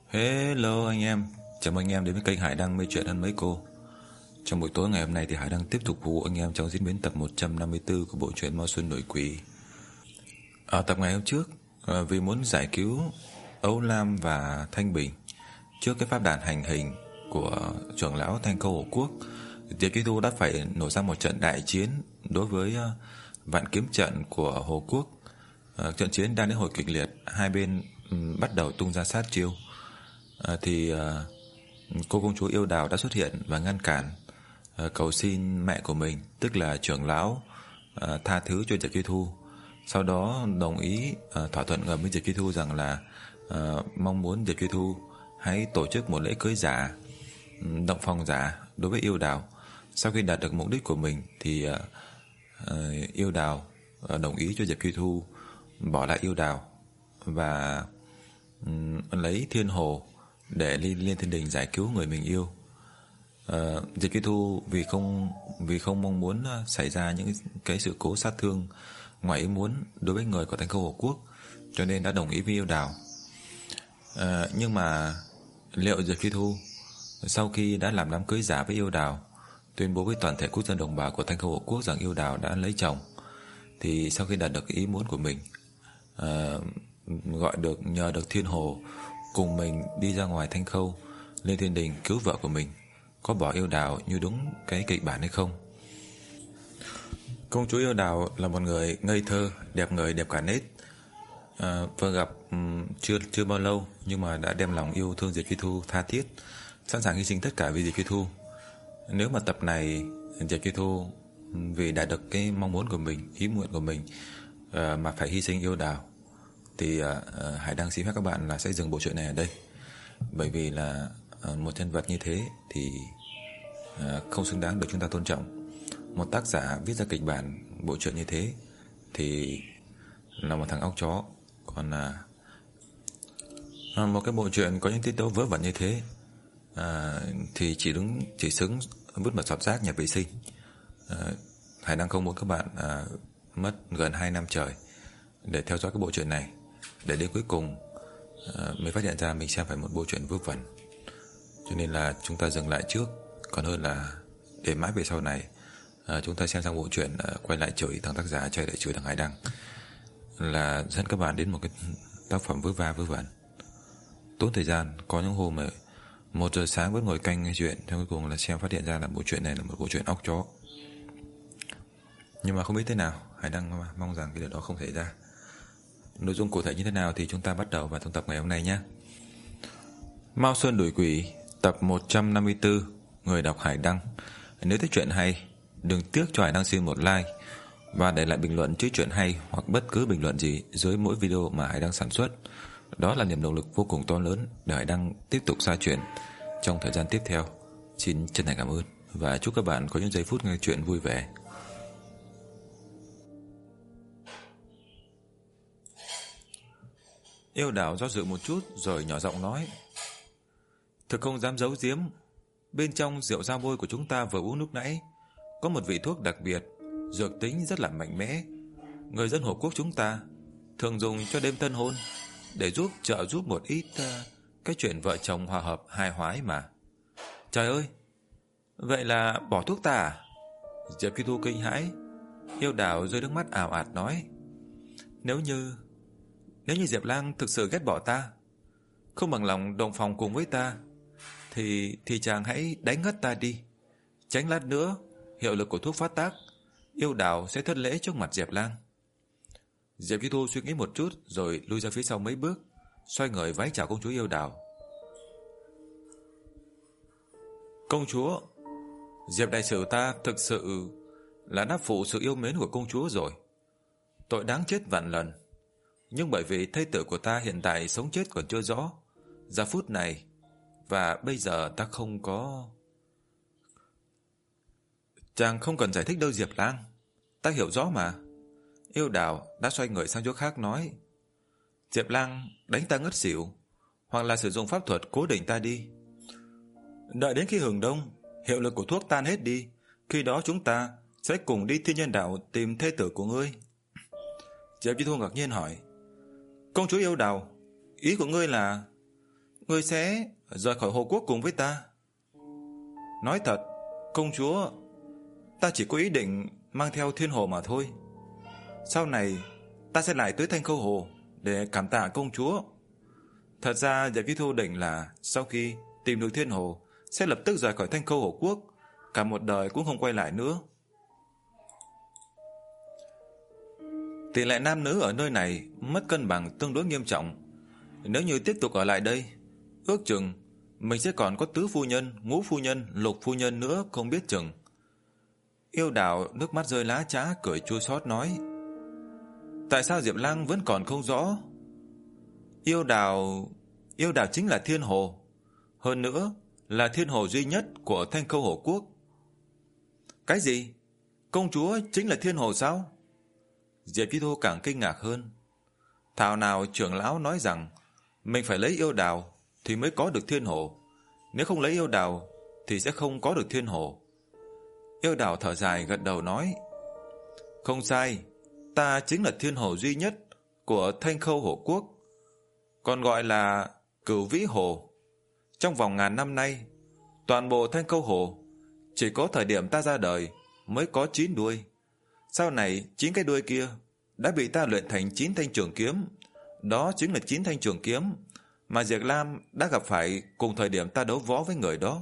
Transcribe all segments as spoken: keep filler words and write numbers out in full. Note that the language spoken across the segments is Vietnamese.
Hello anh em, chào mừng anh em đến với kênh Hải Đăng Mê Chuyện Hơn Mấy Cô. Trong buổi tối ngày hôm nay thì Hải Đăng tiếp tục phục vụ anh em trong diễn biến tập một trăm năm mươi tư của bộ truyện Mao Xuân Nổi Quỷ. Ở tập ngày hôm trước, vì muốn giải cứu Âu Lam và Thanh Bình trước cái pháp đàn hành hình của trưởng lão Thanh Câu Hồ Quốc, Diệp Chi Thu đã phải nổ ra một trận đại chiến đối với vạn kiếm trận của Hồ Quốc. Trận chiến đang đến hồi kịch liệt, hai bên bắt đầu tung ra sát chiêu. À, thì à, cô công chúa Yêu Đào đã xuất hiện và ngăn cản, à, cầu xin mẹ của mình, tức là trưởng lão, à, tha thứ cho Diệp Chi Thu. Sau đó đồng ý, à, thỏa thuận ngầm với Diệp Chi Thu rằng là à, mong muốn Diệp Chi Thu hãy tổ chức một lễ cưới giả, động phòng giả đối với Yêu Đào. Sau khi đạt được mục đích của mình thì à, à, Yêu Đào à, đồng ý cho Diệp Chi Thu bỏ lại Yêu Đào và um, lấy Thiên Hồ để lên lên thiên đình giải cứu người mình yêu. uh, Diệp Chi Thu vì không vì không mong muốn xảy ra những cái sự cố sát thương ngoài ý muốn đối với người của Thanh Câu Hồ Quốc, cho nên đã đồng ý với Yêu Đào. uh, Nhưng mà liệu Diệp Chi Thu sau khi đã làm đám cưới giả với Yêu Đào, tuyên bố với toàn thể quốc dân đồng bào của Thanh Câu Hồ Quốc rằng Yêu Đào đã lấy chồng, thì sau khi đạt được ý muốn của mình, uh, gọi được nhờ được Thiên Hồ cùng mình đi ra ngoài Thanh Khâu lên thiên đình cứu vợ của mình, có bỏ Yêu Đào như đúng cái kịch bản hay không? Công chúa Yêu Đào là một người ngây thơ, đẹp người đẹp cả nết. à, Vừa gặp um, chưa chưa bao lâu nhưng mà đã đem lòng yêu thương Diệp Chi Thu tha thiết, sẵn sàng hy sinh tất cả vì Diệp Chi Thu. Nếu mà tập này Diệp Chi Thu vì đạt được cái mong muốn của mình, ý nguyện của mình, uh, mà phải hy sinh Yêu Đào, thì uh, Hải Đăng xin phép các bạn là sẽ dừng bộ truyện này ở đây. Bởi vì là uh, một nhân vật như thế thì uh, không xứng đáng được chúng ta tôn trọng. Một tác giả viết ra kịch bản bộ truyện như thế thì là một thằng óc chó. Còn uh, một cái bộ truyện có những tiết tấu vớ vẩn như thế uh, thì chỉ đúng chỉ xứng vứt một giọt rác nhà vệ sinh. uh, Hải Đăng không muốn các bạn uh, mất gần hai năm trời để theo dõi cái bộ truyện này, để đến cuối cùng uh, mới phát hiện ra mình xem phải một bộ truyện vớ vẩn. Cho nên là chúng ta dừng lại trước, còn hơn là để mãi về sau này uh, chúng ta xem sang bộ truyện, uh, quay lại chửi thằng tác giả, chạy lại chửi thằng Hải Đăng, là dẫn các bạn đến một cái tác phẩm vớ va vớ vẩn, tốn thời gian. Có những hôm mà một giờ sáng vẫn ngồi canh chuyện, theo cuối cùng là xem phát hiện ra là bộ truyện này là một bộ truyện óc chó. Nhưng mà không biết thế nào, Hải Đăng mong rằng cái điều đó không xảy ra. Nội dung cụ thể như thế nào thì chúng ta bắt đầu vào trong tập ngày hôm nay nhé. Mao Xuân Đuổi Quỷ, tập một trăm năm mươi tư. Người đọc Hải Đăng. Nếu thấy chuyện hay, đừng tiếc cho Hải Đăng xin một like và để lại bình luận chữ chuyện hay hoặc bất cứ bình luận gì dưới mỗi video mà Hải Đăng sản xuất. Đó là niềm động lực vô cùng to lớn để Hải Đăng tiếp tục ra chuyện trong thời gian tiếp theo. Xin chân thành cảm ơn và chúc các bạn có những giây phút nghe chuyện vui vẻ. Yêu Đào do dự một chút rồi nhỏ giọng nói: Thực không dám giấu giếm, bên trong rượu dao bôi của chúng ta vừa uống lúc nãy có một vị thuốc đặc biệt, dược tính rất là mạnh mẽ. Người dân Hồ Quốc chúng ta thường dùng cho đêm tân hôn, để giúp trợ giúp một ít uh, cái chuyện vợ chồng hòa hợp hài hòa ấy mà. Trời ơi, vậy là bỏ thuốc ta à? Diệp Chi Thu kinh hãi. Yêu Đào rơi nước mắt ào ạt nói: Nếu như Nếu như Diệp Lang thực sự ghét bỏ ta, không bằng lòng đồng phòng cùng với ta, Thì thì chàng hãy đánh ngất ta đi. Tránh lát nữa hiệu lực của thuốc phát tác, Yêu Đào sẽ thất lễ trước mặt Diệp Lang. Diệp Chi Thu suy nghĩ một chút rồi lui ra phía sau mấy bước, xoay người vái chào công chúa Yêu Đào. Công chúa, Diệp đại sử ta thực sự là đáp phụ sự yêu mến của công chúa rồi. Tội đáng chết vạn lần, nhưng bởi vì thê tử của ta hiện tại sống chết còn chưa rõ, giờ phút này và bây giờ ta không có... Chàng không cần giải thích đâu Diệp Lang, ta hiểu rõ mà. Yêu Đào đã xoay người sang chỗ khác nói: Diệp Lang đánh ta ngất xỉu, hoặc là sử dụng pháp thuật cố định ta đi. Đợi đến khi hừng đông, hiệu lực của thuốc tan hết đi, khi đó chúng ta sẽ cùng đi Thiên Nhân Đạo tìm thê tử của ngươi. Diệp Chi Thu ngạc nhiên hỏi: Công chúa Yêu Đào, ý của ngươi là... ngươi sẽ rời khỏi Hồ Quốc cùng với ta. Nói thật, công chúa, ta chỉ có ý định mang theo Thiên Hồ mà thôi. Sau này ta sẽ lại tới Thanh Khâu Hồ để cảm tạ công chúa. Thật ra Diệp Chi Thu định là sau khi tìm được Thiên Hồ sẽ lập tức rời khỏi Thanh Khâu Hồ Quốc, cả một đời cũng không quay lại nữa. Tỷ lệ nam nữ ở nơi này mất cân bằng tương đối nghiêm trọng. Nếu như tiếp tục ở lại đây, ước chừng mình sẽ còn có tứ phu nhân, ngũ phu nhân, lục phu nhân nữa không biết chừng. Yêu Đào nước mắt rơi lá chã, cười chua xót nói: Tại sao Diệp Lăng vẫn còn không rõ? Yêu Đào, Yêu Đào chính là Thiên Hồ, hơn nữa là Thiên Hồ duy nhất của Thanh Khâu Hồ Quốc. Cái gì? Công chúa chính là Thiên Hồ sao? Diệp Chi Thu càng kinh ngạc hơn. Thảo nào trưởng lão nói rằng mình phải lấy Yêu Đào thì mới có được Thiên Hồ, nếu không lấy Yêu Đào thì sẽ không có được Thiên Hồ. Yêu Đào thở dài gật đầu nói: Không sai, ta chính là Thiên Hồ duy nhất của Thanh Khâu Hồ Quốc, còn gọi là Cửu Vĩ Hồ. Trong vòng ngàn năm nay, toàn bộ Thanh Khâu Hồ chỉ có thời điểm ta ra đời mới có chín đuôi. Sau này chín cái đuôi kia đã bị ta luyện thành chín thanh trường kiếm. Đó chính là chín thanh trường kiếm mà Diệp Lam đã gặp phải cùng thời điểm ta đấu võ với người đó.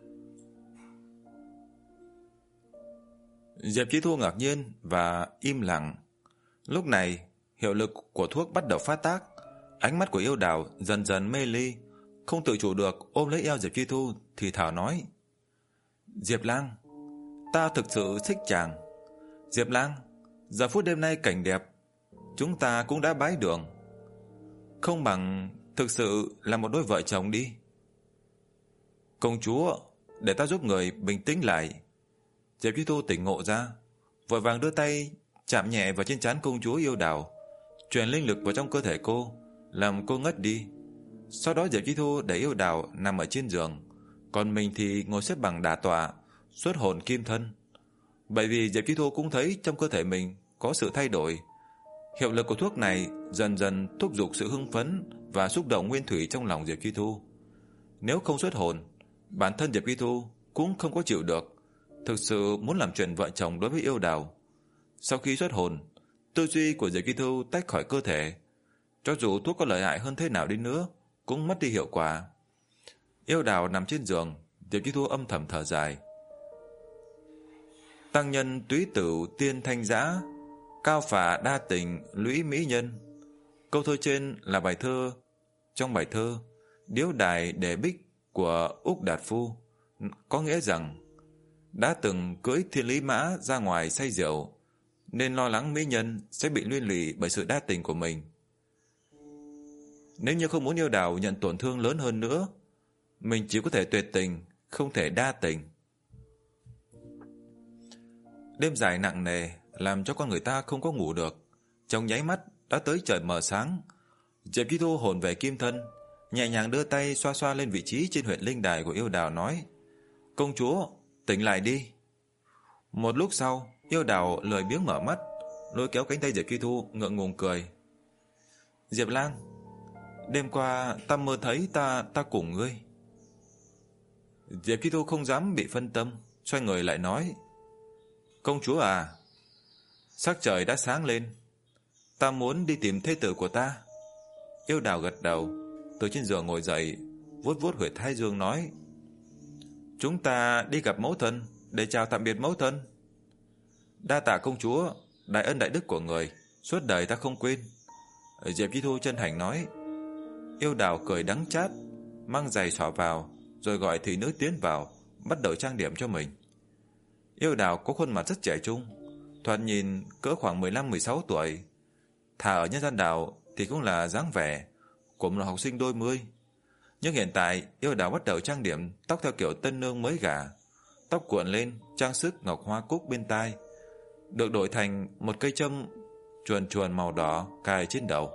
Diệp Chi Thu ngạc nhiên và im lặng. Lúc này hiệu lực của thuốc bắt đầu phát tác. Ánh mắt của Yêu Đào dần dần mê ly, không tự chủ được ôm lấy eo Diệp Chi Thu thì thào nói: Diệp Lang, ta thực sự thích chàng. Diệp Lang, giờ phút đêm nay cảnh đẹp, chúng ta cũng đã bái đường, không bằng thực sự là một đôi vợ chồng đi. Công chúa, để ta giúp người bình tĩnh lại. Diệp Chi Thu tỉnh ngộ ra, vội vàng đưa tay chạm nhẹ vào trên trán công chúa Yêu Đào, truyền linh lực vào trong cơ thể cô, làm cô ngất đi. Sau đó Diệp Chi Thu để Yêu Đào nằm ở trên giường, còn mình thì ngồi xếp bằng đả tọa, xuất hồn kim thân. Bởi vì Diệp Chi Thu cũng thấy trong cơ thể mình có sự thay đổi. Hiệu lực của thuốc này dần dần thúc giục sự hưng phấn và xúc động nguyên thủy trong lòng Diệp Chi Thu. Nếu không xuất hồn, bản thân Diệp Chi Thu cũng không có chịu được, thực sự muốn làm chuyện vợ chồng đối với Yêu Đào. Sau khi xuất hồn, tư duy của Diệp Chi Thu tách khỏi cơ thể. Cho dù thuốc có lợi hại hơn thế nào đi nữa, cũng mất đi hiệu quả. Yêu Đào nằm trên giường, Diệp Chi Thu âm thầm thở dài. Tăng nhân túy tử tiên thanh giã, cao phả đa tình lũy mỹ nhân. Câu thơ trên là bài thơ trong bài thơ Điếu Đài Đề Bích của Úc Đạt Phu, có nghĩa rằng đã từng cưỡi thiên lý mã ra ngoài say rượu, nên lo lắng mỹ nhân sẽ bị liên lụy bởi sự đa tình của mình. Nếu như không muốn Yêu Đào nhận tổn thương lớn hơn nữa, mình chỉ có thể tuyệt tình, không thể đa tình. Đêm dài nặng nề làm cho con người ta không có ngủ được. Trong nháy mắt đã tới trời mờ sáng. Diệp Chi Thu hồn về kim thân, nhẹ nhàng đưa tay xoa xoa lên vị trí trên huyệt linh đài của Yêu Đào nói: Công chúa, tỉnh lại đi. Một lúc sau, Yêu Đào lười biếng mở mắt, lôi kéo cánh tay Diệp Chi Thu, ngượng ngùng cười: Diệp Lang, đêm qua ta mơ thấy ta ta cùng ngươi. Diệp Chi Thu không dám bị phân tâm, xoay người lại nói: Công chúa à, sắc trời đã sáng lên, ta muốn đi tìm thê tử của ta. Yêu Đào gật đầu, từ trên giường ngồi dậy, vuốt vuốt huyệt thái dương nói: Chúng ta đi gặp mẫu thân để chào tạm biệt mẫu thân. Đa tạ công chúa, đại ân đại đức của người, suốt đời ta không quên. Diệp Chi Thu chân thành nói. Yêu Đào cười đắng chát, mang giày xỏ vào, rồi gọi thị nữ tiến vào, bắt đầu trang điểm cho mình. Yêu Đào có khuôn mặt rất trẻ trung, thoạt nhìn cỡ khoảng mười lăm mười sáu tuổi. Thà ở nhân gian đảo thì cũng là dáng vẻ của một học sinh đôi mươi. Nhưng hiện tại Yêu Đào bắt đầu trang điểm tóc theo kiểu tân nương mới gả, tóc cuộn lên, trang sức ngọc hoa cúc bên tai, được đổi thành một cây châm chuồn chuồn màu đỏ cài trên đầu.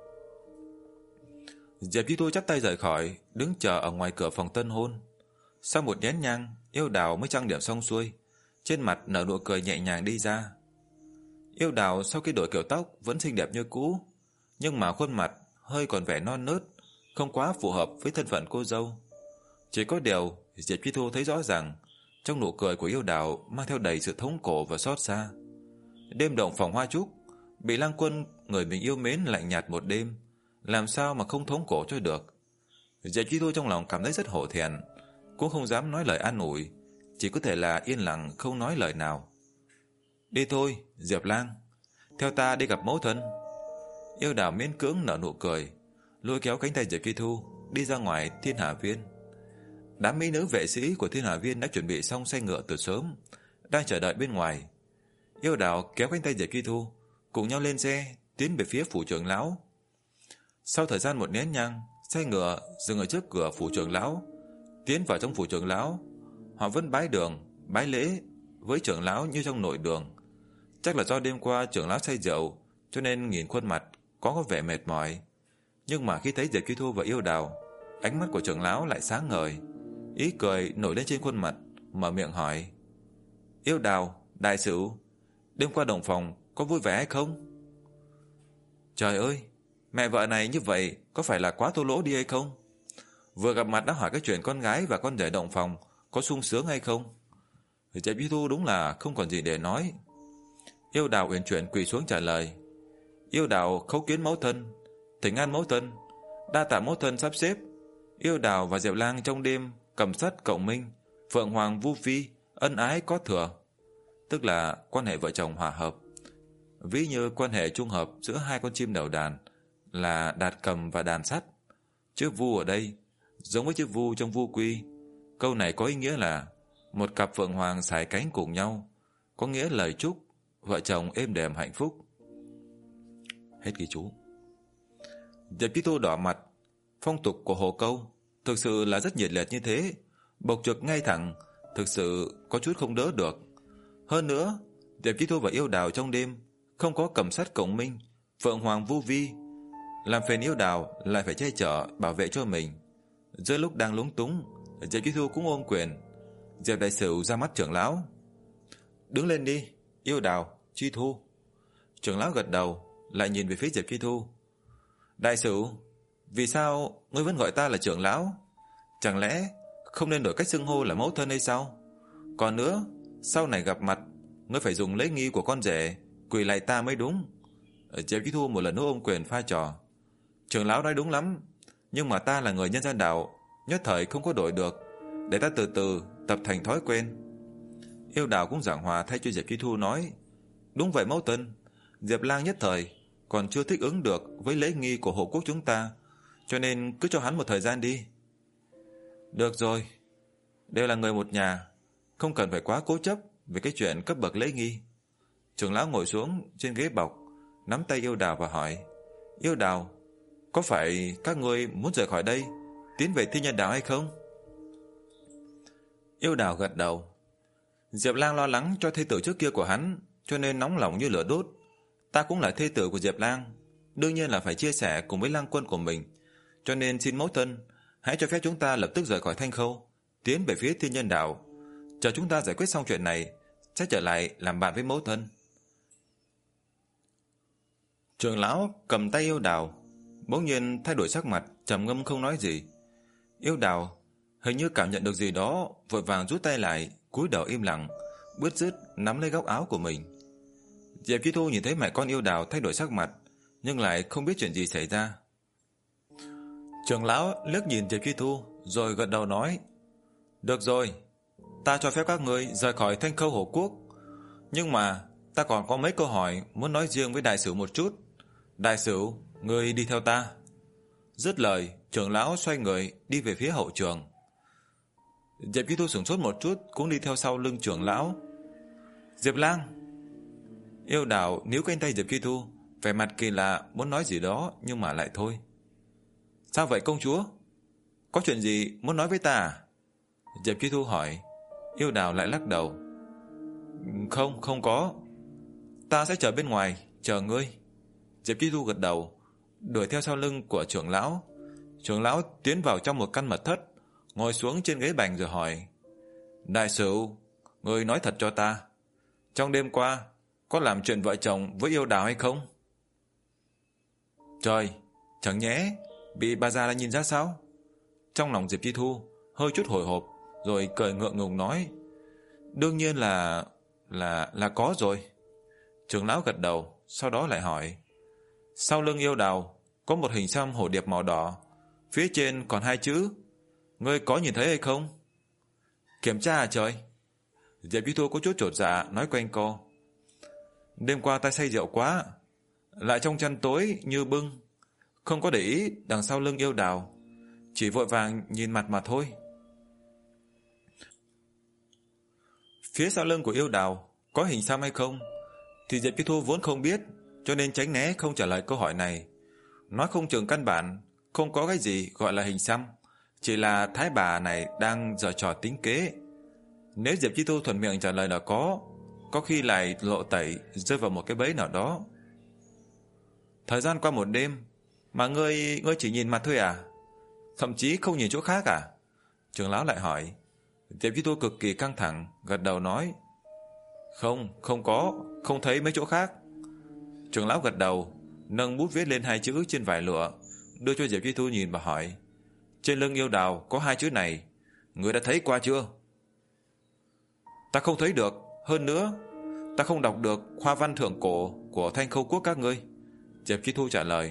Diệp Chi Thu chắp tay rời khỏi, đứng chờ ở ngoài cửa phòng tân hôn. Sau một nén nhang, Yêu Đào mới trang điểm xong xuôi, trên mặt nở nụ cười nhẹ nhàng đi ra. Yêu Đào sau khi đổi kiểu tóc vẫn xinh đẹp như cũ, nhưng mà khuôn mặt hơi còn vẻ non nớt, không quá phù hợp với thân phận cô dâu. Chỉ có điều Diệp Chi Thu thấy rõ ràng trong nụ cười của Yêu Đào mang theo đầy sự thống khổ và xót xa. Đêm động phòng hoa trúc, bị Lăng Quân người mình yêu mến lạnh nhạt một đêm, làm sao mà không thống khổ cho được. Diệp Chi Thu trong lòng cảm thấy rất hổ thẹn, cũng không dám nói lời an ủi, chỉ có thể là yên lặng không nói lời nào. Đi thôi, Diệp Lang, theo ta đi gặp mẫu thân. Yêu Đào miễn cưỡng nở nụ cười, lôi kéo cánh tay Diệp Chi Thu đi ra ngoài Thiên Hà Viên. Đám mỹ nữ vệ sĩ của Thiên Hà Viên đã chuẩn bị xong xe ngựa từ sớm, đang chờ đợi bên ngoài. Yêu Đào kéo cánh tay Diệp Chi Thu, cùng nhau lên xe tiến về phía phủ trưởng lão. Sau thời gian một nén nhang, xe ngựa dừng ở trước cửa phủ trưởng lão. Tiến vào trong phủ trưởng lão, họ vẫn bái đường, bái lễ với trưởng lão như trong nội đường. Chắc là do đêm qua trưởng lão say rượu, cho nên nhìn khuôn mặt có có vẻ mệt mỏi. Nhưng mà khi thấy Diệp Chi Thu và Yêu Đào, ánh mắt của trưởng lão lại sáng ngời, ý cười nổi lên trên khuôn mặt, mở miệng hỏi: Yêu Đào, đại sử, đêm qua động phòng có vui vẻ hay không? Trời ơi, mẹ vợ này như vậy có phải là quá thô lỗ đi hay không? Vừa gặp mặt đã hỏi cái chuyện con gái và con rể động phòng có sung sướng hay không? Diệp Chi Thu đúng là không còn gì để nói. Yêu Đào uyển chuyển quỳ xuống trả lời: Yêu Đào khấu kiến mẫu thân, thỉnh an mẫu thân, đa tạ mẫu thân sắp xếp. Yêu Đào và Diệp Lang trong đêm cầm sắt cộng minh, phượng hoàng vu phi, ân ái có thừa, tức là quan hệ vợ chồng hòa hợp. Ví như quan hệ trung hợp giữa hai con chim đầu đàn là đạt cầm và đàn sắt. Chữ vu ở đây giống với chữ vu trong vu quy. Câu này có ý nghĩa là một cặp phượng hoàng sải cánh cùng nhau, có nghĩa lời chúc vợ chồng êm đềm hạnh phúc. Hết ghi chú. Diệp Chi Thu đỏ mặt. Phong tục của Hồ Câu thực sự là rất nhiệt liệt như thế, bộc trực ngay thẳng, thực sự có chút không đỡ được. Hơn nữa, Diệp Chi Thu và Yêu Đào trong đêm không có cầm sắt cộng minh, phượng hoàng vu vi, làm phiền Yêu Đào lại phải che chở bảo vệ cho mình. Giữa lúc đang lúng túng, Diệp Chi Thu cũng ôm quyền. Diệp đại sử ra mắt trưởng lão: Đứng lên đi, Yêu Đào, Chi Thu. Trưởng lão gật đầu, lại nhìn về phía Diệp Chi Thu: Đại sử, vì sao ngươi vẫn gọi ta là trưởng lão? Chẳng lẽ không nên đổi cách xưng hô là mẫu thân hay sao? Còn nữa, sau này gặp mặt, ngươi phải dùng lễ nghi của con rể, quỳ lại ta mới đúng. Diệp Chi Thu một lần nữa ôm quyền pha trò: Trưởng lão nói đúng lắm, nhưng mà ta là người nhân gian đạo, nhất thời không có đổi được, để ta từ từ tập thành thói quen. Yêu Đào cũng giảng hòa thay cho Diệp Chi Thu nói: Đúng vậy mẫu thân, Diệp Lang nhất thời còn chưa thích ứng được với lễ nghi của hộ quốc chúng ta, cho nên cứ cho hắn một thời gian đi. Được rồi, đều là người một nhà, không cần phải quá cố chấp về cái chuyện cấp bậc lễ nghi. Trưởng lão ngồi xuống trên ghế bọc, nắm tay Yêu Đào và hỏi: Yêu Đào, có phải các ngươi muốn rời khỏi đây, tiến về Thiên Nhân Đạo hay không? Yêu Đào gật đầu. Diệp Lang lo lắng cho thê tử trước kia của hắn, cho nên nóng lòng như lửa đốt. Ta cũng là thê tử của Diệp Lang, đương nhiên là phải chia sẻ cùng với Lang Quân của mình, cho nên xin mẫu thân hãy cho phép chúng ta lập tức rời khỏi Thanh Khâu, tiến về phía Thiên Nhân Đạo. Chờ chúng ta giải quyết xong chuyện này, sẽ trở lại làm bạn với mẫu thân. Trưởng lão cầm tay Yêu Đào, bỗng nhiên thay đổi sắc mặt, trầm ngâm không nói gì. Yêu Đào hình như cảm nhận được gì đó, vội vàng rút tay lại, cúi đầu im lặng, bứt rứt nắm lấy góc áo của mình. Diệp Chi Thu nhìn thấy mẹ con Yêu Đào thay đổi sắc mặt, nhưng lại không biết chuyện gì xảy ra. Trưởng lão liếc nhìn Diệp Chi Thu, rồi gật đầu nói: Được rồi, ta cho phép các ngươi rời khỏi Thanh Khâu Hồ Quốc, nhưng mà ta còn có mấy câu hỏi muốn nói riêng với đại sử một chút. Đại sử, ngươi đi theo ta. Dứt lời, trưởng lão xoay người đi về phía hậu trường. Diệp Chi Thu sửng sốt một chút, cũng đi theo sau lưng trưởng lão. Diệp Lang. Yêu Đào níu cánh tay Diệp Chi Thu, vẻ mặt kỳ lạ muốn nói gì đó nhưng mà lại thôi. Sao vậy công chúa? Có chuyện gì muốn nói với ta à? Diệp Chi Thu hỏi. Yêu Đào lại lắc đầu. Không, không có. Ta sẽ chờ bên ngoài, chờ ngươi. Diệp Chi Thu gật đầu, đuổi theo sau lưng của trưởng lão. Trưởng lão tiến vào trong một căn mật thất, ngồi xuống trên ghế bành rồi hỏi: Đại sử, ngươi nói thật cho ta, trong đêm qua có làm chuyện vợ chồng với Yêu Đào hay không? Trời, chẳng nhẽ Bị bà già đã nhìn ra sao? Trong lòng Diệp Chi Thu hơi chút hồi hộp, rồi cười ngượng ngùng nói: Đương nhiên là... là... là có rồi. Trưởng lão gật đầu, sau đó lại hỏi: Sau lưng Yêu Đào có một hình xăm hổ điệp màu đỏ, phía trên còn hai chữ, ngươi có nhìn thấy hay không? Kiểm tra à trời? Diệp Chi Thu có chút chột dạ nói quanh co: Đêm qua ta say rượu quá, lại trong chăn tối như bưng, không có để ý đằng sau lưng Yêu Đào, chỉ vội vàng nhìn mặt mà thôi. Phía sau lưng của Yêu Đào có hình xăm hay không thì Diệp Chi Thu vốn không biết, cho nên tránh né không trả lời câu hỏi này. Nói không chừng căn bản không có cái gì gọi là hình xăm, chỉ là thái bà này đang giở trò tính kế. Nếu Diệp Chi Thu thuận miệng trả lời là có, có khi lại lộ tẩy rơi vào một cái bẫy nào đó. Thời gian qua một đêm mà ngươi ngươi chỉ nhìn mặt thôi à? Thậm chí không nhìn chỗ khác à? Trưởng lão lại hỏi. Diệp Chi Thu cực kỳ căng thẳng, gật đầu nói: Không, không có, không thấy mấy chỗ khác. Trưởng lão gật đầu, nâng bút viết lên hai chữ trên vải lụa, đưa cho Diệp Chi Thu nhìn và hỏi: Trên lưng Yêu Đào có hai chữ này, ngươi đã thấy qua chưa? Ta không thấy được, hơn nữa ta không đọc được hoa văn thượng cổ của Thanh Khâu quốc các ngươi. Diệp Chi Thu trả lời.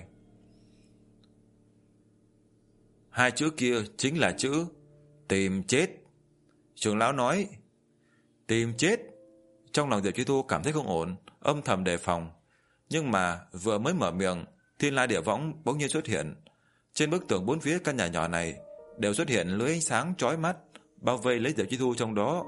Hai chữ kia chính là chữ tìm chết. Trưởng lão nói. Tìm chết. Trong lòng Diệp Chi Thu cảm thấy không ổn, âm thầm đề phòng. Nhưng mà vừa mới mở miệng, thiên la địa võng bỗng nhiên xuất hiện. Trên bức tường bốn phía căn nhà nhỏ này đều xuất hiện lưới ánh sáng chói mắt, bao vây lấy Diệp Chi Thu trong đó.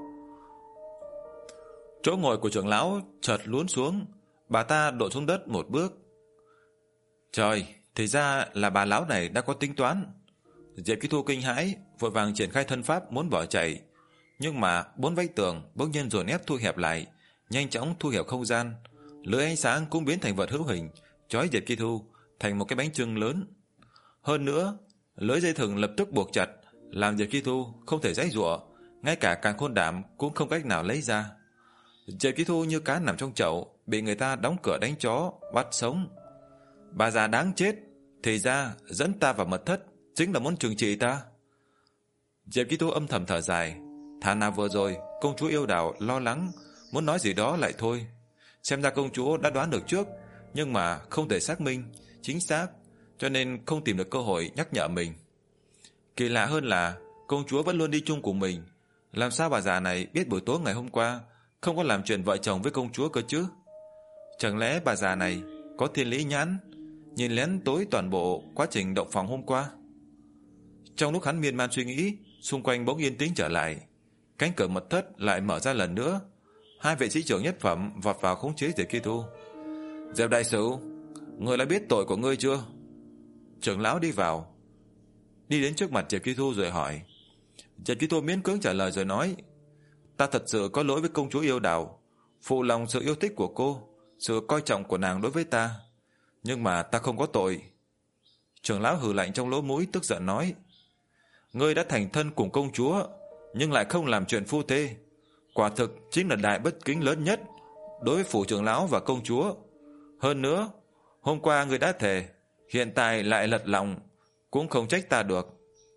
Chỗ ngồi của trưởng lão chợt lún xuống, bà ta đổ xuống đất một bước. Trời, thì ra là bà lão này đã có tính toán. Diệp Chi Thu kinh hãi, vội vàng triển khai thân pháp muốn bỏ chạy, nhưng mà bốn vách tường bỗng nhiên dồn ép thu hẹp lại, nhanh chóng thu hẹp không gian. Lưới ánh sáng cũng biến thành vật hữu hình, trói Diệp Chi Thu thành một cái bánh chưng lớn. Hơn nữa, lưới dây thừng lập tức buộc chặt, làm Diệp Chi Thu không thể giãy giụa, ngay cả càn khôn đảm cũng không cách nào lấy ra. Diệp Chi Thu như cá nằm trong chậu, bị người ta đóng cửa đánh chó, bắt sống. Bà già đáng chết, thì ra dẫn ta vào mật thất chính là muốn trừng trị ta. Diệp Chi Thu âm thầm thở dài, thà nào vừa rồi công chúa Yêu Đào lo lắng muốn nói gì đó lại thôi. Xem ra công chúa đã đoán được trước, nhưng mà không thể xác minh chính xác, cho nên không tìm được cơ hội nhắc nhở mình. Kỳ lạ hơn là công chúa vẫn luôn đi chung cùng mình, làm sao bà già này biết buổi tối ngày hôm qua không có làm chuyện vợ chồng với công chúa cơ chứ? Chẳng lẽ bà già này có thiên lý nhãn, nhìn lén tối toàn bộ quá trình động phòng hôm qua? Trong lúc hắn miên man suy nghĩ, xung quanh bỗng yên tĩnh trở lại. Cánh cửa mật thất lại mở ra lần nữa. Hai vệ sĩ trưởng nhất phẩm vọt vào khống chế Diệp Chi Thu. Diệp đại sử, người đã biết tội của ngươi chưa? Trưởng lão đi vào, đi đến trước mặt Diệp Chi Thu rồi hỏi. Diệp Chi Thu miễn cưỡng trả lời rồi nói: Ta thật sự có lỗi với công chúa Yêu Đào, phụ lòng sự yêu thích của cô, sự coi trọng của nàng đối với ta, nhưng mà ta không có tội. Trưởng lão hừ lạnh trong lỗ mũi, tức giận nói: Ngươi đã thành thân cùng công chúa, nhưng lại không làm chuyện phu thê, quả thực chính là đại bất kính lớn nhất đối với phủ trưởng lão và công chúa. Hơn nữa, hôm qua ngươi đã thề, hiện tại lại lật lòng, cũng không trách ta được.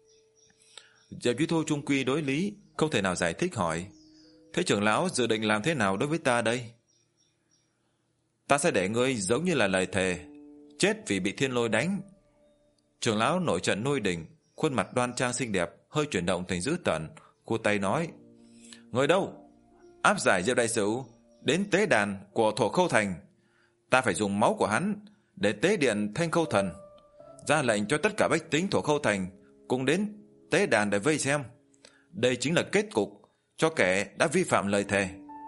Diệp Chi Thu trung quy đối lý, không thể nào giải thích, hỏi: Thế trưởng lão dự định làm thế nào đối với ta đây? Ta sẽ để ngươi giống như là lời thề, chết vì bị thiên lôi đánh. Trưởng lão nổi trận lôi đình, khuôn mặt đoan trang xinh đẹp hơi chuyển động thành dữ tợn, cô tay nói: Người đâu? Áp giải Diệp đại sử đến tế đàn của Thổ Khâu Thành. Ta phải dùng máu của hắn để tế điện Thanh Khâu Thần, ra lệnh cho tất cả bách tính Thổ Khâu Thành cùng đến tế đàn để vây xem. Đây chính là kết cục cho kẻ đã vi phạm lời thề.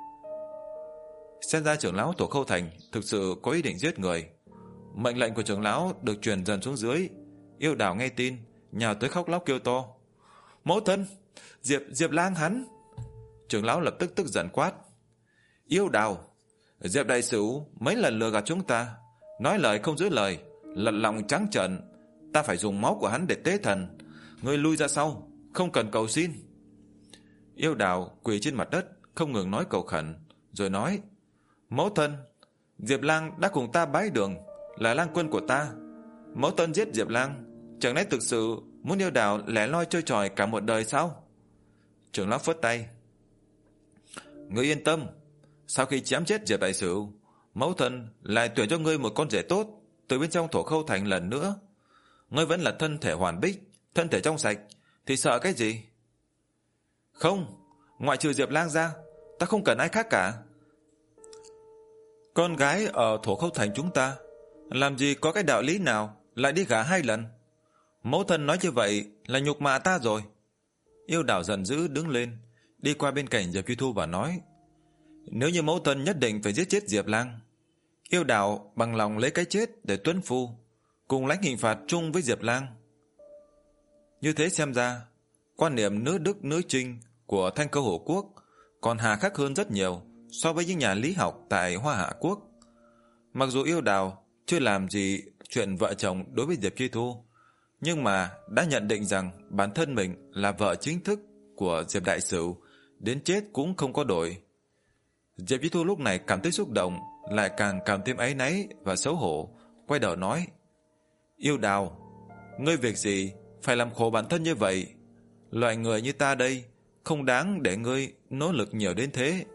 Xem ra trưởng lão Thổ Khâu Thành thực sự có ý định giết người. Mệnh lệnh của trưởng lão được truyền dần xuống dưới. Yêu Đào nghe tin, nhào tới khóc lóc kêu to: Mẫu thân, Diệp Diệp Lang hắn. Trưởng lão lập tức tức giận quát: Yêu Đào, Diệp đại sử mấy lần lừa gạt chúng ta, nói lời không giữ lời, lật lòng trắng trợn. Ta phải dùng máu của hắn để tế thần. Ngươi lui ra sau, không cần cầu xin. Yêu Đào quỳ trên mặt đất, không ngừng nói cầu khẩn, rồi nói: Mẫu thân, Diệp Lang đã cùng ta bái đường, là lang quân của ta. Mẫu thân giết Diệp Lang, Chẳng lẽ thực sự muốn yêu đào lẻ loi chơi tròi cả một đời sao? Trưởng lão phất tay. Ngươi yên tâm, sau khi chém chết Diệp đại sử, mẫu thân lại tuyển cho ngươi một con rể tốt từ bên trong Thổ Khâu thành lần nữa. Ngươi vẫn là thân thể hoàn bích, thân thể trong sạch, thì sợ cái gì? Không, ngoại trừ Diệp Lang ra, ta không cần ai khác cả. Con gái ở Thổ Khâu thành chúng ta làm gì có cái đạo lý nào lại đi gả hai lần? Mẫu thân nói như vậy là nhục mạ ta rồi. Yêu đào giận dữ đứng lên, đi qua bên cạnh Diệp Phi Thu và nói, nếu như mẫu thân nhất định phải giết chết Diệp Lang, yêu đào bằng lòng lấy cái chết để tuân phu, cùng lãnh hình phạt chung với Diệp Lang. Như thế xem ra, quan niệm nữ đức nữ trinh của Thanh Câu Hổ Quốc còn hà khắc hơn rất nhiều so với những nhà lý học tại Hoa Hạ Quốc. Mặc dù yêu đào chưa làm gì chuyện vợ chồng đối với Diệp Chi Thu, nhưng mà đã nhận định rằng bản thân mình là vợ chính thức của Diệp đại sử, đến chết cũng không có đổi. Diệp Chi Thu lúc này cảm thấy xúc động, lại càng cảm thêm áy náy và xấu hổ, quay đầu nói, yêu đào, ngươi việc gì phải làm khổ bản thân như vậy? Loại người như ta đây không đáng để ngươi nỗ lực nhiều đến thế.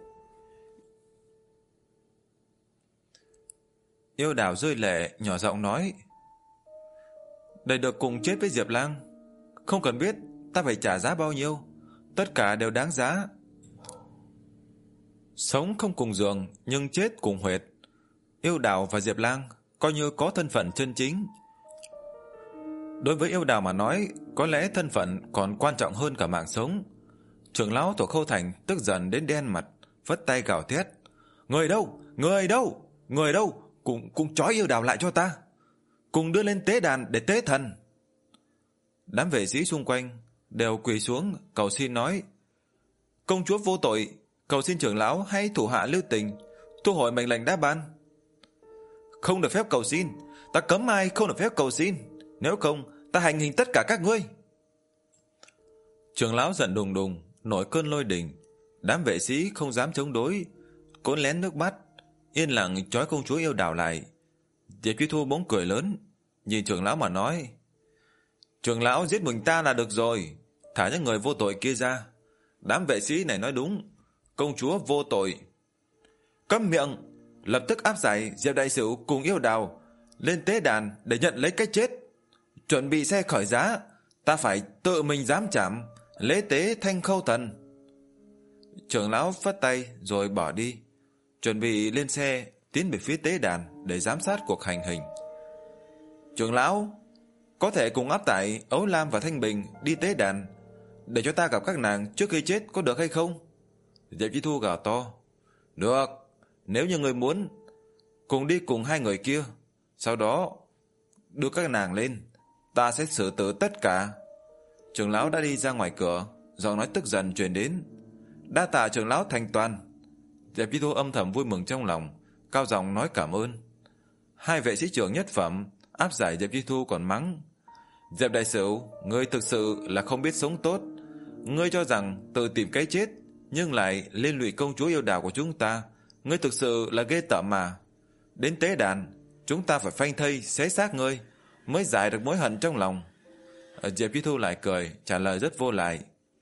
Yêu đào rơi lệ, nhỏ giọng nói, để được cùng chết với Diệp Lang, không cần biết ta phải trả giá bao nhiêu, tất cả đều đáng giá. Sống không cùng giường, nhưng chết cùng huyệt. Yêu đào và Diệp Lang coi như có thân phận chân chính. Đối với yêu đào mà nói, có lẽ thân phận còn quan trọng hơn cả mạng sống. Trưởng lão Thổ Khâu thành tức giận đến đen mặt, vất tay gào thét, người đâu, người đâu, người đâu, cùng cùng trói yêu đào lại cho ta, cùng đưa lên tế đàn để tế thần. Đám vệ sĩ xung quanh đều quỳ xuống cầu xin nói, công chúa vô tội, cầu xin trưởng lão hay thủ hạ lưu tình thu hồi mệnh lệnh đã ban. Không được phép cầu xin, ta cấm ai không được phép cầu xin, nếu không ta hành hình tất cả các ngươi. Trưởng lão giận đùng đùng, nổi cơn lôi đình. Đám vệ sĩ không dám chống đối, cố lén nước mắt, yên lặng trói công chúa yêu đào lại. Diệp Chi Thu bỗng cười lớn, nhìn trưởng lão mà nói, trưởng lão giết mình ta là được rồi, thả những người vô tội kia ra. Đám vệ sĩ này nói đúng, công chúa vô tội. Câm miệng, lập tức áp giải Diệp đại sử cùng yêu đào lên tế đàn để nhận lấy cái chết. Chuẩn bị xe khởi giá, ta phải tự mình giám chạm lễ tế Thanh Khâu thần. Trưởng lão phất tay rồi bỏ đi, chuẩn bị lên xe tiến về phía tế đàn để giám sát cuộc hành hình. Trưởng lão, có thể cùng áp tải Ấu Lam và Thanh Bình đi tế đàn để cho ta gặp các nàng trước khi chết, có được hay không? Diệp Chi Thu gào to, được, nếu như người muốn, cùng đi cùng hai người kia, sau đó đưa các nàng lên, ta sẽ xử tử tất cả. Trưởng lão đã đi ra ngoài cửa, giọng nói tức giận truyền đến, đa tạ trưởng lão thành toàn. Diệp Chi Thu âm thầm vui mừng trong lòng, cao giọng nói cảm ơn. Hai vệ sĩ trưởng nhất phẩm áp giải Diệp Chi Thu còn mắng, Diệp đại sử, ngươi thực sự là không biết sống tốt. Ngươi cho rằng tự tìm cái chết, nhưng lại liên lụy công chúa yêu đào của chúng ta. Ngươi thực sự là ghê tởm mà. Đến tế đàn, chúng ta phải phanh thây xé xác ngươi mới giải được mối hận trong lòng. Diệp Chi Thu lại cười, trả lời rất vô lại,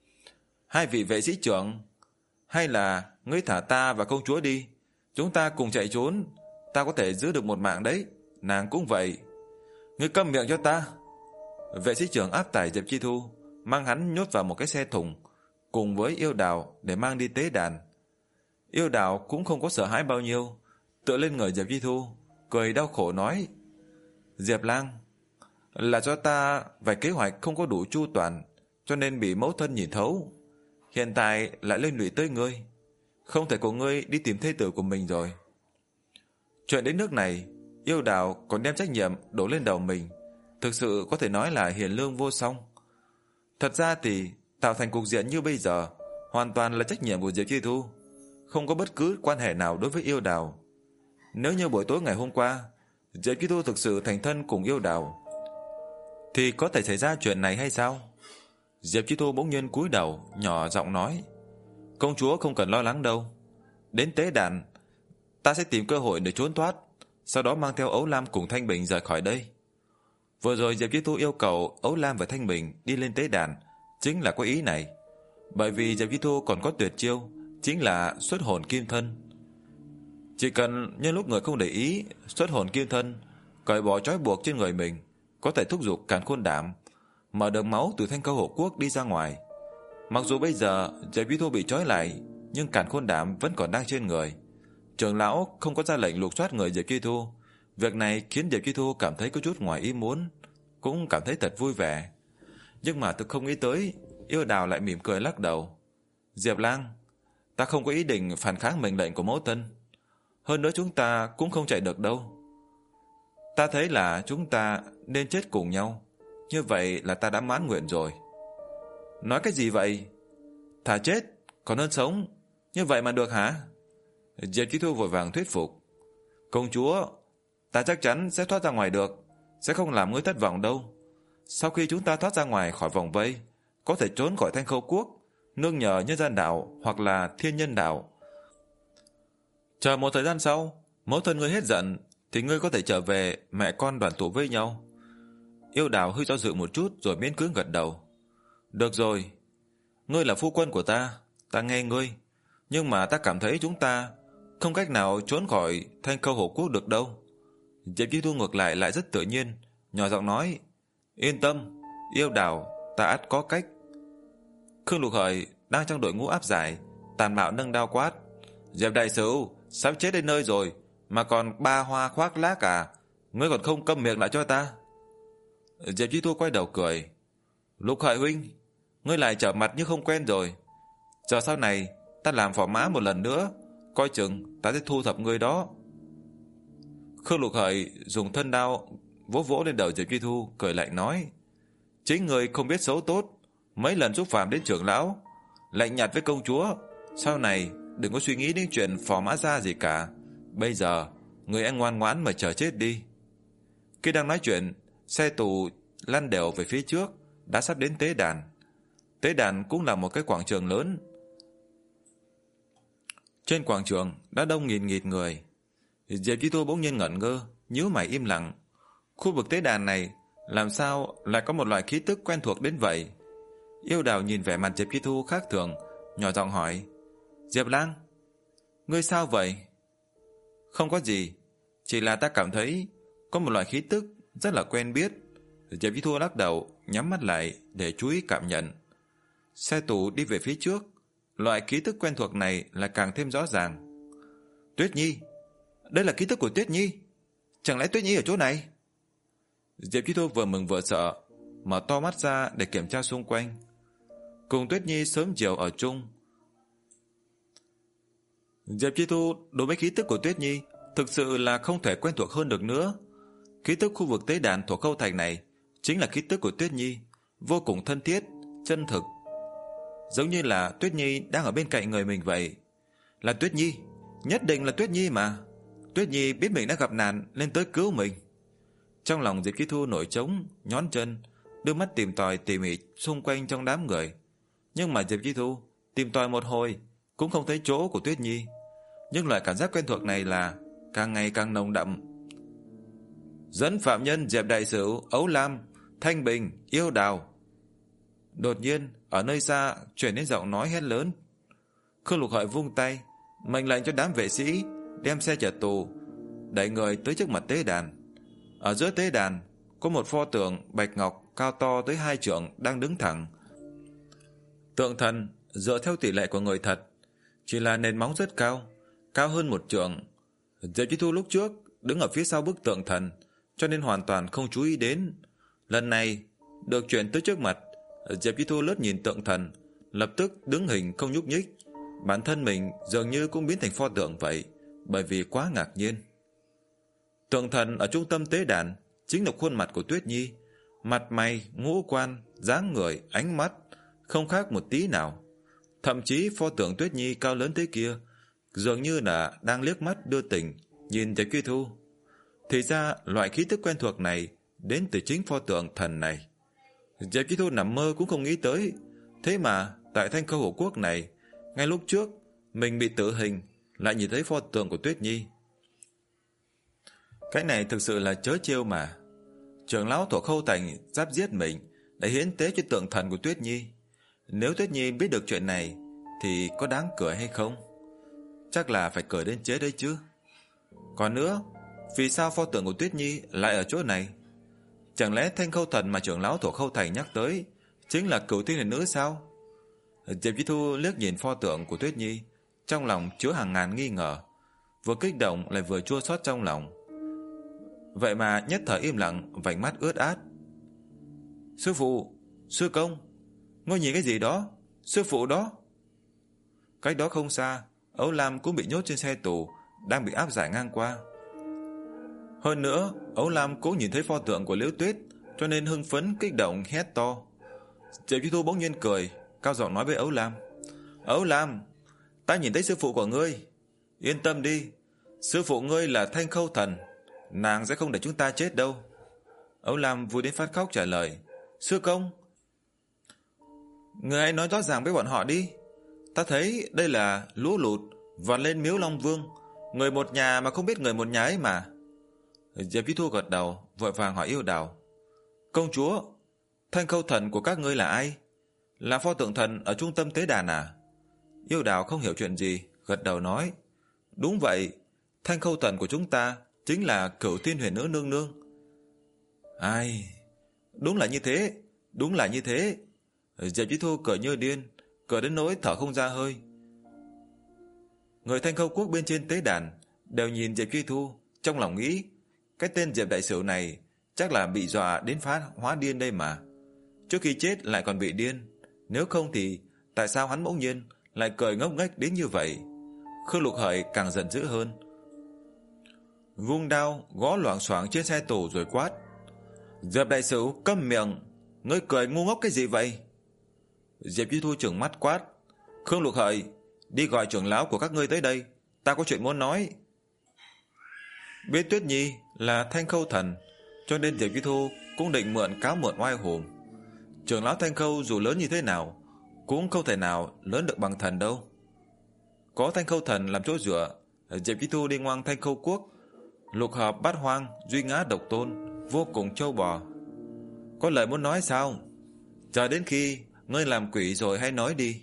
hai vị vệ sĩ trưởng, hay là ngươi thả ta và công chúa đi, chúng ta cùng chạy trốn, ta có thể giữ được một mạng đấy, nàng cũng vậy. Ngươi câm miệng cho ta. Vệ sĩ trưởng áp tải Diệp Chi Thu, mang hắn nhốt vào một cái xe thùng cùng với yêu đào để mang đi tế đàn. Yêu đào cũng không có sợ hãi bao nhiêu, tựa lên người Diệp Chi Thu, cười đau khổ nói, Diệp Lang, là do ta vài kế hoạch không có đủ chu toàn, cho nên bị mẫu thân nhìn thấu. Hiện tại lại liên lụy tới ngươi, không thể của ngươi đi tìm thê tử của mình rồi. Chuyện đến nước này, yêu đào còn đem trách nhiệm đổ lên đầu mình, thực sự có thể nói là hiền lương vô song. Thật ra thì tạo thành cục diện như bây giờ hoàn toàn là trách nhiệm của Diệp Chi Thu, không có bất cứ quan hệ nào đối với yêu đào. Nếu như buổi tối ngày hôm qua Diệp Chi Thu thực sự thành thân cùng yêu đào, thì có thể xảy ra chuyện này hay sao? Diệp Chi Thu bỗng nhiên cúi đầu, nhỏ giọng nói, công chúa không cần lo lắng đâu. Đến tế đàn, ta sẽ tìm cơ hội để trốn thoát, sau đó mang theo Ấu Lam cùng Thanh Bình rời khỏi đây. Vừa rồi Diệp Chi Thu yêu cầu Ấu Lam và Thanh Bình đi lên tế đàn chính là có ý này. Bởi vì Diệp Chi Thu còn có tuyệt chiêu, chính là xuất hồn kim thân. Chỉ cần nhân lúc người không để ý, xuất hồn kim thân, cởi bỏ trói buộc trên người mình, có thể thúc giục càn khôn đảm, mở đường máu từ Thanh Câu Hổ Quốc đi ra ngoài. Mặc dù bây giờ Diệp Chi Thu bị trói lại, nhưng càn khôn đảm vẫn còn đang trên người. Trưởng lão không có ra lệnh lục soát người Diệp Chi Thu. Việc này khiến Diệp Chi Thu cảm thấy có chút ngoài ý muốn, cũng cảm thấy thật vui vẻ. Nhưng mà tôi không nghĩ tới, Yêu Đào lại mỉm cười lắc đầu. Diệp Lang, ta không có ý định phản kháng mệnh lệnh của mẫu thân. Hơn nữa chúng ta cũng không chạy được đâu. Ta thấy là chúng ta nên chết cùng nhau. Như vậy là ta đã mãn nguyện rồi. Nói cái gì vậy? Thà chết còn hơn sống. Như vậy mà được hả? Diệp Chi Thu vội vàng thuyết phục. Công chúa, ta chắc chắn sẽ thoát ra ngoài được, sẽ không làm ngươi thất vọng đâu. Sau khi chúng ta thoát ra ngoài khỏi vòng vây, có thể trốn khỏi Thanh Khâu Quốc, nương nhờ nhân gian đạo hoặc là thiên nhân đạo. Chờ một thời gian sau, mẫu thân ngươi hết giận thì ngươi có thể trở về, mẹ con đoàn tụ với nhau. Yêu Đào hơi do dự một chút rồi miễn cưỡng gật đầu. Được rồi, ngươi là phu quân của ta, ta nghe ngươi, nhưng mà ta cảm thấy chúng ta không cách nào trốn khỏi Thanh Câu Hổ Quốc được đâu. Diệp Chi Thu ngược lại lại rất tự nhiên, nhỏ giọng nói, yên tâm, Yêu Đào, ta ắt có cách. Khương Lục Hợi đang trong đội ngũ áp giải, tàn bạo nâng đao quát, Diệp đại sư sắp chết đến nơi rồi mà còn ba hoa khoác lác à, ngươi còn không câm miệng lại cho ta. Diệp Chi Thu quay đầu cười, Lục Hợi huynh, ngươi lại trở mặt như không quen rồi. Chờ sau này ta làm phò mã một lần nữa, coi chừng ta sẽ thu thập ngươi đó. Khương Lục Hợi dùng thân đao vỗ vỗ lên đầu Diệp Chi Thu, cười lạnh nói, chính ngươi không biết xấu tốt, mấy lần xúc phạm đến trưởng lão, lạnh nhạt với công chúa, sau này đừng có suy nghĩ đến chuyện phò mã ra gì cả. Bây giờ người anh ngoan ngoãn mà chờ chết đi. Khi đang nói chuyện, xe tù lăn đều về phía trước, đã sắp đến tế đàn. Tế đàn cũng là một cái quảng trường lớn. Trên quảng trường đã đông nghìn nghịt người. Diệp Chi Thu bỗng nhiên ngẩn ngơ, nhíu mày im lặng. Khu vực tế đàn này làm sao lại có một loại khí tức quen thuộc đến vậy? Yêu Đào nhìn vẻ mặt Diệp Chi Thu khác thường, nhỏ giọng hỏi, Diệp Lang, ngươi sao vậy? Không có gì, chỉ là ta cảm thấy có một loại khí tức rất là quen biết. Diệp Chi Thu lắc đầu, nhắm mắt lại để chú ý cảm nhận. Xe tù đi về phía trước, loại khí tức quen thuộc này là càng thêm rõ ràng. Tuyết Nhi, đây là khí tức của Tuyết Nhi, chẳng lẽ Tuyết Nhi ở chỗ này? Diệp Chi Thu vừa mừng vừa sợ, mở to mắt ra để kiểm tra xung quanh. Cùng Tuyết Nhi sớm chiều ở chung. Diệp Chi Thu đối với khí tức của Tuyết Nhi thực sự là không thể quen thuộc hơn được nữa. Khí tức khu vực tế đàn thuộc Khâu Thành này chính là khí tức của Tuyết Nhi, vô cùng thân thiết, chân thực, giống như là Tuyết Nhi đang ở bên cạnh người mình vậy. Là Tuyết Nhi, nhất định là Tuyết Nhi mà. Tuyết Nhi biết mình đã gặp nạn nên tới cứu mình. Trong lòng Diệp Chi Thu nổi trống, nhón chân, đưa mắt tìm tòi tỉ mỉ xung quanh trong đám người. Nhưng mà Diệp Chi Thu tìm tòi một hồi cũng không thấy chỗ của Tuyết Nhi. Nhưng loại cảm giác quen thuộc này là càng ngày càng nồng đậm. Dẫn phạm nhân Diệp đại sử, Ấu Lam, Thanh Bình, Yêu Đào. Đột nhiên ở nơi xa chuyển đến giọng nói hét lớn. Khương Lục Hợi vung tay, mệnh lệnh cho đám vệ sĩ đem xe chở tù đẩy người tới trước mặt tế đàn. Ở giữa tế đàn có một pho tượng bạch ngọc cao to tới hai trượng đang đứng thẳng. Tượng thần dựa theo tỷ lệ của người thật, chỉ là nền móng rất cao, cao hơn một trượng. Diệp Chi Thu lúc trước đứng ở phía sau bức tượng thần, cho nên hoàn toàn không chú ý đến. Lần này được chuyển tới trước mặt, Diệp Chi Thu lướt nhìn tượng thần, lập tức đứng hình không nhúc nhích. Bản thân mình dường như cũng biến thành pho tượng vậy, bởi vì quá ngạc nhiên. Tượng thần ở trung tâm tế đàn chính là khuôn mặt của Tuyết Nhi, mặt mày, ngũ quan, dáng người, ánh mắt không khác một tí nào. Thậm chí pho tượng Tuyết Nhi cao lớn thế kia dường như là đang liếc mắt đưa tình nhìn Diệp Chi Thu. Thì ra loại khí tức quen thuộc này đến từ chính pho tượng thần này. Diệp Chi Thu nằm mơ cũng không nghĩ tới, thế mà tại Thanh Khâu Hổ Quốc này, ngay lúc trước mình bị tử hình lại nhìn thấy pho tượng của Tuyết Nhi. Cái này thực sự là chớ trêu mà. Trưởng lão Thổ Khâu Thành giáp giết mình để hiến tế cho tượng thần của Tuyết Nhi. Nếu Tuyết Nhi biết được chuyện này thì có đáng cười hay không? Chắc là phải cười đến chết đấy chứ. Còn nữa, vì sao pho tượng của Tuyết Nhi lại ở chỗ này? Chẳng lẽ Thanh Khâu Thần mà trưởng lão Thổ Khâu Thành nhắc tới chính là Cửu Thiên Huyền Nữ sao? Diệp Chi Thu liếc nhìn pho tượng của Tuyết Nhi, trong lòng chứa hàng ngàn nghi ngờ, vừa kích động lại vừa chua xót trong lòng. Vậy mà nhất thời im lặng, vành mắt ướt át. Sư phụ, sư công, ngươi nhìn cái gì đó? Sư phụ đó. Cách đó không xa, Ấu Lam cũng bị nhốt trên xe tù, đang bị áp giải ngang qua. Hơn nữa, Ấu Lam cũng nhìn thấy pho tượng của Liễu Tuyết, cho nên hưng phấn kích động hét to. Diệp Chi Thu bỗng nhiên cười, cao giọng nói với Ấu Lam: Ấu Lam, ta nhìn thấy sư phụ của ngươi. Yên tâm đi, sư phụ ngươi là Thanh Khâu Thần, nàng sẽ không để chúng ta chết đâu. Ấu Lam vui đến phát khóc trả lời: Sư công, người hãy nói rõ ràng với bọn họ đi. Ta thấy đây là lũ lụt vọt lên miếu Long Vương, người một nhà mà không biết người một nhà ấy mà. Diệp Chi Thu gật đầu, vội vàng hỏi Yêu Đào: Công chúa, Thanh Khâu Thần của các ngươi là ai? Là pho tượng thần ở trung tâm tế đàn à? Yêu Đào không hiểu chuyện gì, gật đầu nói: Đúng vậy, Thanh Khâu Thần của chúng ta chính là Cửu Thiên Huyền Nữ nương nương. Ai, đúng là như thế, đúng là như thế. Diệp Chi Thu cười như điên, cười đến nỗi thở không ra hơi. Người Thanh Khâu quốc bên trên tế đàn đều nhìn Diệp Chi Thu, trong lòng nghĩ cái tên Diệp đại sử này chắc là bị dọa đến phát hóa điên đây mà. Trước khi chết lại còn bị điên, nếu không thì tại sao hắn bỗng nhiên lại cười ngốc nghếch đến như vậy? Khương Lục Hợi càng giận dữ hơn, vung đao gõ loảng xoảng trên xe tù rồi quát: Diệp đại sử, câm miệng, ngươi cười ngu ngốc cái gì vậy? Diệp Chi Thu trừng mắt quát: Khương Lục Hợi, đi gọi trưởng lão của các ngươi tới đây, ta có chuyện muốn nói. Biết Tuyết Nhi là Thanh Khâu Thần, cho nên Diệp Chi Thu cũng định mượn cáo mượn oai hùng. Trưởng lão Thanh Khâu dù lớn như thế nào cũng không thể nào lớn được bằng thần đâu. Có Thanh Khâu Thần làm chỗ dựa, Diệp Chi Thu đi ngoang Thanh Khâu quốc, lục hợp bát hoang, duy ngã độc tôn, vô cùng châu bò. Có lời muốn nói sao? Chờ đến khi ngươi làm quỷ rồi hãy nói đi.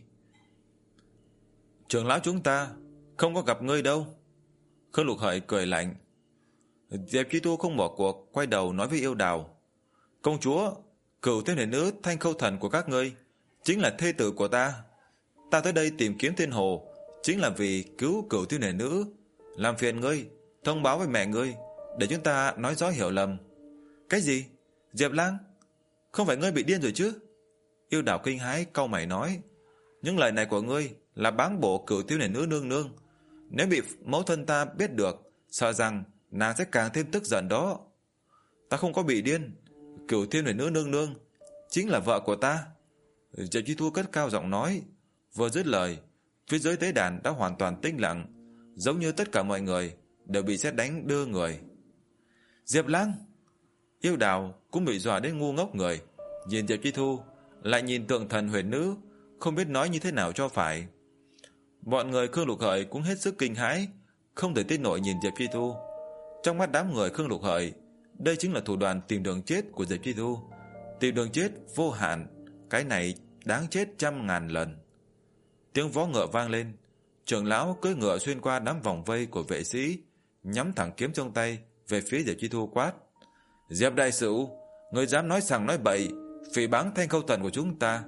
Trưởng lão chúng ta không có gặp ngươi đâu. Khương Lục Hợi cười lạnh. Diệp Chi Thu không bỏ cuộc, quay đầu nói với Yêu Đào: Công chúa, Cửu Thiên Huyền Nữ Thanh Khâu Thần của các ngươi chính là thê tử của ta. Ta tới đây tìm kiếm Thiên Hồ chính là vì cứu Cửu Thiên Huyền Nữ. Làm phiền ngươi thông báo với mẹ ngươi, để chúng ta nói rõ hiểu lầm. Cái gì? Diệp Lang, không phải ngươi bị điên rồi chứ? Yêu Đào kinh hãi cau mày nói: Những lời này của ngươi là báng bổ Cửu Thiên Huyền Nữ nương nương. Nếu bị mẫu thân ta biết được, sợ rằng nàng sẽ càng thêm tức giận đó. Ta không có bị điên, Cửu Thiên Huyền Nữ nương nương chính là vợ của ta. Diệp Chi Thu cất cao giọng nói. Vừa dứt lời, phía dưới tế đàn đã hoàn toàn tĩnh lặng, giống như tất cả mọi người đều bị sét đánh đưa người. Diệp Lang! Yêu Đào cũng bị dọa đến ngu ngốc người, nhìn Diệp Chi Thu lại nhìn tượng thần huyền nữ, không biết nói như thế nào cho phải. Bọn người Khương Lục Hợi cũng hết sức kinh hãi, không thể tin nổi nhìn Diệp Chi Thu. Trong mắt đám người Khương Lục Hợi, đây chính là thủ đoạn tìm đường chết của Diệp Chi Thu. Tìm đường chết vô hạn, cái này đáng chết trăm ngàn lần. Tiếng vó ngựa vang lên, trưởng lão cưỡi ngựa xuyên qua đám vòng vây của vệ sĩ, nhắm thẳng kiếm trong tay về phía Diệp Chi Thu quát: Diệp đại sử, ngươi dám nói sằng nói bậy, phỉ báng Thanh Khâu Thần của chúng ta,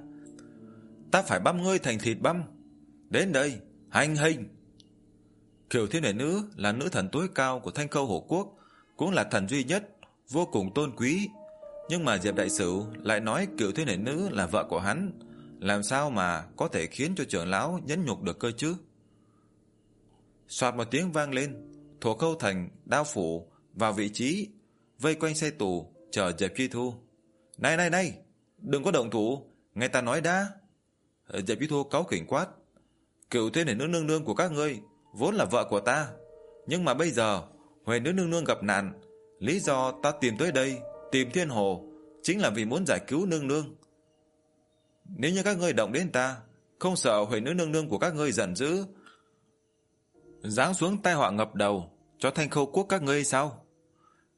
ta phải băm ngươi thành thịt băm. Đến đây, hành hình! Cửu Thiên Huyền Nữ là nữ thần tối cao của Thanh Khâu Hổ Quốc, cũng là thần duy nhất, vô cùng tôn quý. Nhưng mà Diệp đại sử lại nói Cửu Thiên Huyền Nữ là vợ của hắn, làm sao mà có thể khiến cho trưởng lão nhẫn nhục được cơ chứ? Soạt một tiếng vang lên, Thổ Khâu Thành đao phủ vào vị trí, vây quanh xe tù chờ Diệp Chi Thu. Này này này, đừng có động thủ, nghe ta nói đã. Diệp Chi Thu cáu kỉnh quát: Cửu Thiên Huyền Nữ nương nương của các ngươi vốn là vợ của ta, nhưng mà bây giờ Huyền Nữ nương nương gặp nạn, lý do ta tìm tới đây tìm Thiên Hồ chính là vì muốn giải cứu nương nương. Nếu như các ngươi động đến ta, không sợ Huyền Nữ nương nương của các ngươi giận dữ, giáng xuống tai họa ngập đầu cho Thanh Khâu quốc các ngươi sao?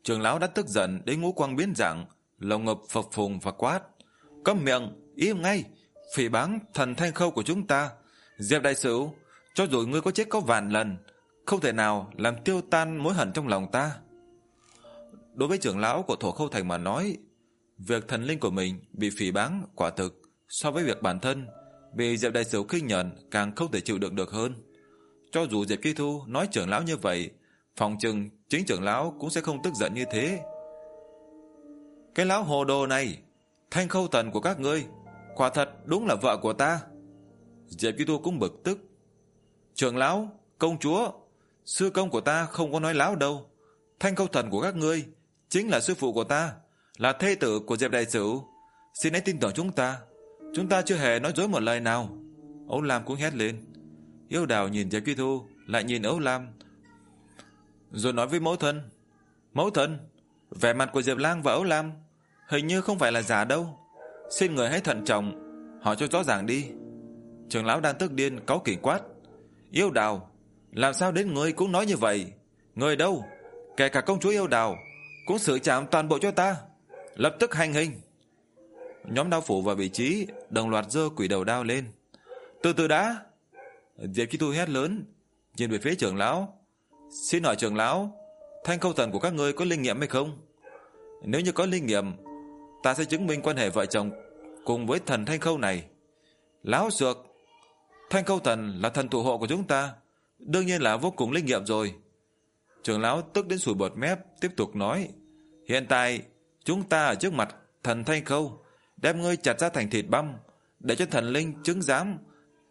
Trưởng lão đã tức giận đến ngũ quang biến dạng, lồng ngực phập phùng và quát: Câm miệng, im ngay, phỉ báng thần Thanh Khâu của chúng ta. Diệp đại sử, cho dù ngươi có chết có vạn lần, không thể nào làm tiêu tan mối hận trong lòng ta. Đối với trưởng lão của Thổ Khâu Thành mà nói, việc thần linh của mình bị phỉ báng quả thực so với việc bản thân bị Diệp đại sử khinh nhẫn càng không thể chịu đựng được hơn. Cho dù Diệp Chi Thu nói trưởng lão như vậy, phòng chừng chính trưởng lão cũng sẽ không tức giận như thế. Cái lão hồ đồ này, Thanh Khâu Thần của các ngươi quả thật đúng là vợ của ta. Diệp Chi Thu cũng bực tức. Trưởng lão, công chúa, sư công của ta không có nói láo đâu. Thanh Khâu Thần của các ngươi chính là sư phụ của ta, là thê tử của Diệp đại sử. Xin hãy tin tưởng chúng ta, chúng ta chưa hề nói dối một lời nào. Âu Lam cũng hét lên. Yêu Đào nhìn Diệp Chi Thu, lại nhìn Âu Lam, rồi nói với mẫu thân: Mẫu thân, vẻ mặt của Diệp Lang và Âu Lam hình như không phải là giả đâu. Xin người hãy thận trọng, hỏi cho rõ ràng đi. Trưởng lão đang tức điên cáu kỉnh quát: Yêu Đào, làm sao đến ngươi cũng nói như vậy? Người đâu, kể cả công chúa Yêu Đào cũng xử trảm toàn bộ cho ta, lập tức hành hình. Nhóm đao phủ vào vị trí, đồng loạt giơ quỷ đầu đao lên. Từ từ đã. Diệp Chi Thu hét lớn, nhìn về phía trưởng lão: Xin hỏi trưởng lão, Thanh Khâu Thần của các ngươi có linh nghiệm hay không? Nếu như có linh nghiệm, ta sẽ chứng minh quan hệ vợ chồng cùng với thần Thanh Khâu này. Láo xược, Thanh Khâu Thần là thần thủ hộ của chúng ta, đương nhiên là vô cùng linh nghiệm rồi. Trưởng lão tức đến sùi bọt mép, tiếp tục nói: Hiện tại chúng ta ở trước mặt thần Thanh Khâu, đem ngươi chặt ra thành thịt băm, để cho thần linh chứng giám,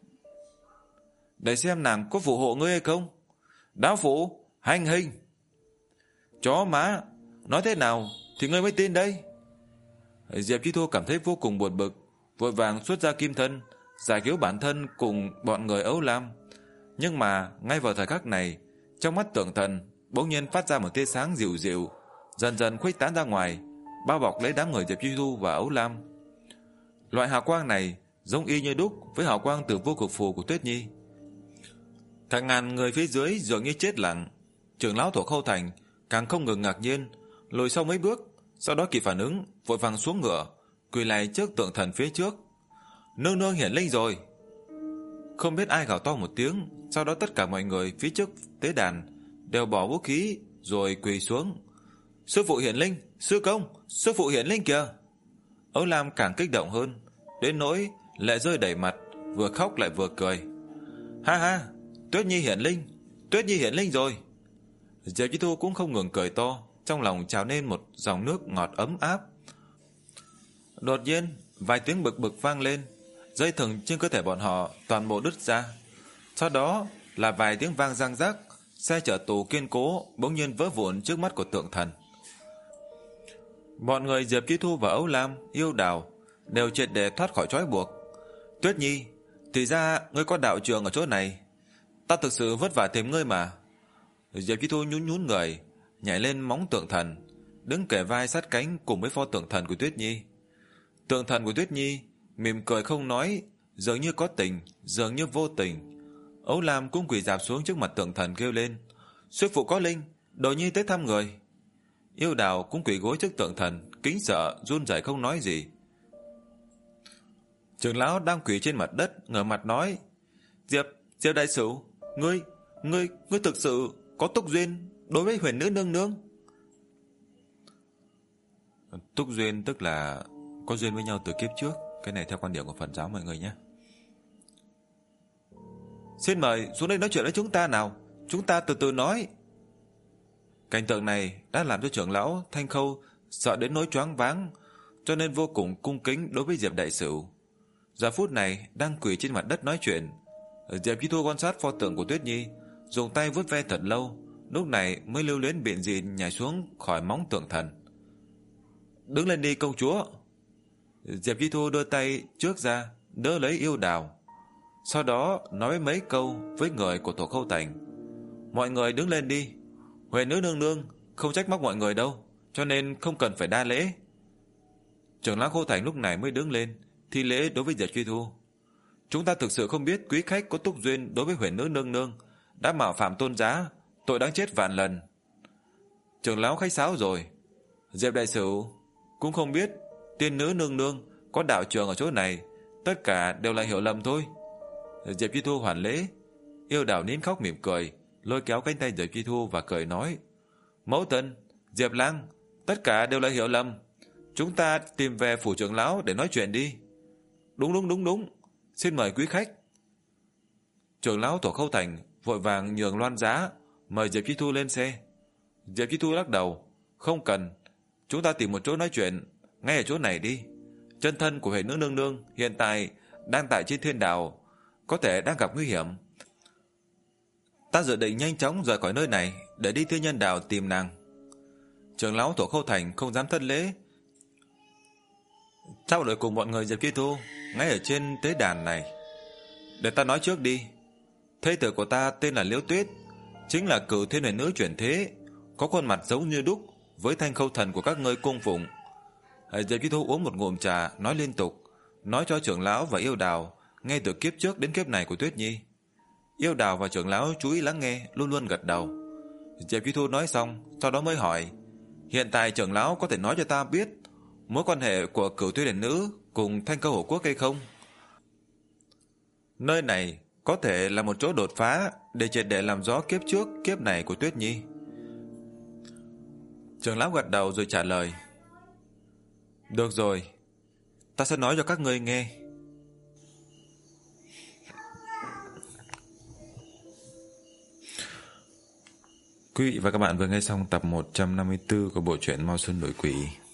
để xem nàng có phù hộ ngươi hay không. Đao phủ, hành hình. Chó má, nói thế nào thì ngươi mới tin đây? Diệp Chi Thu cảm thấy vô cùng buồn bực, vội vàng xuất ra kim thân, giải cứu bản thân cùng bọn người Âu Lam. Nhưng mà ngay vào thời khắc này, trong mắt Tưởng Thần bỗng nhiên phát ra một tia sáng dịu dịu, dần dần khuếch tán ra ngoài, bao bọc lấy đám người Diệp Chi Thu và Âu Lam. Loại hào quang này giống y như đúc với hào quang từ vô cực phù của Tuyết Nhi. Thằng ngàn người phía dưới dường như chết lặng. Trưởng lão Thổ Khâu Thành càng không ngừng ngạc nhiên, lùi sau mấy bước, sau đó kịp phản ứng, vội vàng xuống ngựa, quỳ lạy trước Tượng Thần phía trước. Nương nương hiển linh rồi. Không biết ai gào to một tiếng, sau đó tất cả mọi người phía trước tế đàn đều bỏ vũ khí rồi quỳ xuống. Sư phụ hiển linh, sư công, sư phụ hiển linh kìa. Âu Lam càng kích động hơn, đến nỗi lệ rơi đầy mặt, vừa khóc lại vừa cười. Ha ha, Tuyết Nhi hiển linh, Tuyết Nhi hiển linh rồi. Diệp Chi Thu cũng không ngừng cười to, trong lòng trào lên một dòng nước ngọt ấm áp. Đột nhiên, vài tiếng bực bực vang lên, dây thừng trên cơ thể bọn họ toàn bộ đứt ra. Sau đó là vài tiếng vang răng rắc, xe chở tù kiên cố bỗng nhiên vỡ vụn trước mắt của Tượng Thần. Bọn người Diệp Chi Thu và Âu Lam, Yêu Đào đều triệt để thoát khỏi trói buộc. Tuyết Nhi, thì ra ngươi có đạo trường ở chỗ này. Ta thực sự vất vả tìm ngươi mà. Diệp Chi Thu nhún nhún người, nhảy lên móng Tượng Thần, đứng kề vai sát cánh cùng với pho Tượng Thần của Tuyết Nhi. Tượng Thần của Tuyết Nhi mỉm cười không nói, dường như có tình, dường như vô tình. Âu Lam cũng quỳ rạp xuống trước mặt Tượng Thần kêu lên: Sư phụ có linh, đồ nhi tới thăm người. Yêu Đào cũng quỳ gối trước Tượng Thần, kính sợ run rẩy không nói gì. Trưởng lão đang quỳ trên mặt đất ngửa mặt nói: Diệp, Diệp đại sử, ngươi, ngươi, ngươi thực sự có túc duyên đối với Huyền Nữ nương nương. Túc duyên tức là có duyên với nhau từ kiếp trước, cái này theo quan điểm của Phật giáo mọi người nhé. Xin mời xuống đây nói chuyện với chúng ta nào, chúng ta từ từ nói. Cảnh tượng này đã làm cho trưởng lão Thanh Khâu sợ đến nỗi choáng váng, cho nên vô cùng cung kính đối với Diệp đại sử. Giờ phút này đang quỳ trên mặt đất nói chuyện, Diệp Chi Thu quan sát pho tượng của Tuyết Nhi, dùng tay vuốt ve thật lâu, lúc này mới lưu luyến biện dịn nhảy xuống khỏi móng Tượng Thần. Đứng lên đi công chúa. Diệp Chi Thu đưa tay trước ra đỡ lấy Yêu Đào, sau đó nói mấy câu với người của Thổ Khâu Thành: Mọi người đứng lên đi, Huyền Nữ nương nương không trách móc mọi người đâu, cho nên không cần phải đa lễ. Trưởng lão Khâu Thành lúc này mới đứng lên thi lễ đối với Diệp Chi Thu: Chúng ta thực sự không biết quý khách có túc duyên đối với Huyền Nữ nương nương, đã mạo phạm tôn giá, tội đáng chết vạn lần. Trưởng lão khách sáo rồi. Diệp đại sử cũng không biết tiên nữ nương nương có đạo trường ở chỗ này, tất cả đều là hiểu lầm thôi. Diệp Chi Thu hoàn lễ. Yêu Đào nín khóc mỉm cười, lôi kéo cánh tay Diệp Chi Thu và cười nói: Mẫu thân, Diệp Lang, tất cả đều là hiểu lầm. Chúng ta tìm về phủ trưởng lão để nói chuyện đi. Đúng đúng đúng đúng, xin mời quý khách. Trưởng lão Tổ Khâu Thành vội vàng nhường loan giá, mời Diệp Chi Thu lên xe. Diệp Chi Thu lắc đầu: Không cần, chúng ta tìm một chỗ nói chuyện ngay ở chỗ này đi. Chân thân của Huệ Nữ nương nương hiện tại đang tại trên thiên đảo, có thể đang gặp nguy hiểm. Ta dự định nhanh chóng rời khỏi nơi này để đi Thiên Nhân Đảo tìm nàng. Trưởng lão Tổ Khâu Thành không dám thất lễ, trao đổi cùng bọn người Diệp Chi Thu ngay ở trên tế đàn này. Để ta nói trước đi. Thê tử của ta tên là Liễu Tuyết, chính là Cửu Thiên Huyền Nữ chuyển thế, có khuôn mặt giống như đúc với Thanh Khâu thần của các ngươi cung phụng. Diệp Chi Thu uống một ngụm trà, nói liên tục, nói cho trưởng lão và Yêu Đào nghe từ kiếp trước đến kiếp này của Tuyết Nhi. Yêu Đào và trưởng lão chú ý lắng nghe, luôn luôn gật đầu. Diệp Chi Thu nói xong, sau đó mới hỏi: Hiện tại trưởng lão có thể nói cho ta biết mối quan hệ của Cửu Thiên Huyền Nữ cùng Thanh Câu Hổ Quốc hay không? Nơi này có thể là một chỗ đột phá để triệt để làm rõ kiếp trước kiếp này của Tuyết Nhi. Trưởng lão gật đầu rồi trả lời: Được rồi, ta sẽ nói cho các ngươi nghe. Quý vị và các bạn vừa nghe xong tập một trăm năm mươi tư của bộ truyện Mao Xuân Nổi Quỷ.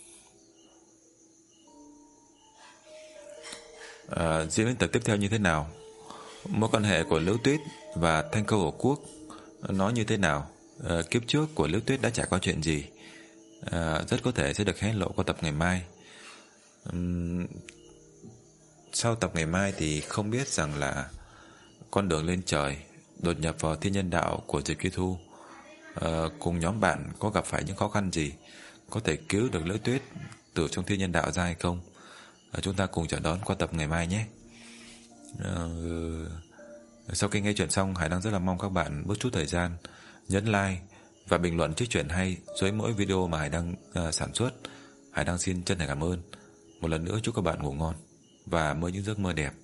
À, diễn biến tập tiếp theo như thế nào? Mối quan hệ của Liễu Tuyết và Thanh Câu Hổ Quốc nó như thế nào? À, kiếp trước của Liễu Tuyết đã trải qua chuyện gì? À, rất có thể sẽ được hé lộ qua tập ngày mai. Uhm, sau tập ngày mai thì không biết rằng là con đường lên trời, đột nhập vào Thiên Nhân Đạo của Diệp Chi Thu, à, cùng nhóm bạn có gặp phải những khó khăn gì, có thể cứu được Liễu Tuyết từ trong Thiên Nhân Đạo ra hay không? À, chúng ta cùng chờ đón qua tập ngày mai nhé. À, sau khi nghe chuyện xong, Hải đang rất là mong các bạn bớt chút thời gian nhấn like và bình luận chiếc chuyện hay dưới mỗi video mà Hải đang uh, sản xuất. Hải đang xin chân thành cảm ơn. Một lần nữa chúc các bạn ngủ ngon và mơ những giấc mơ đẹp.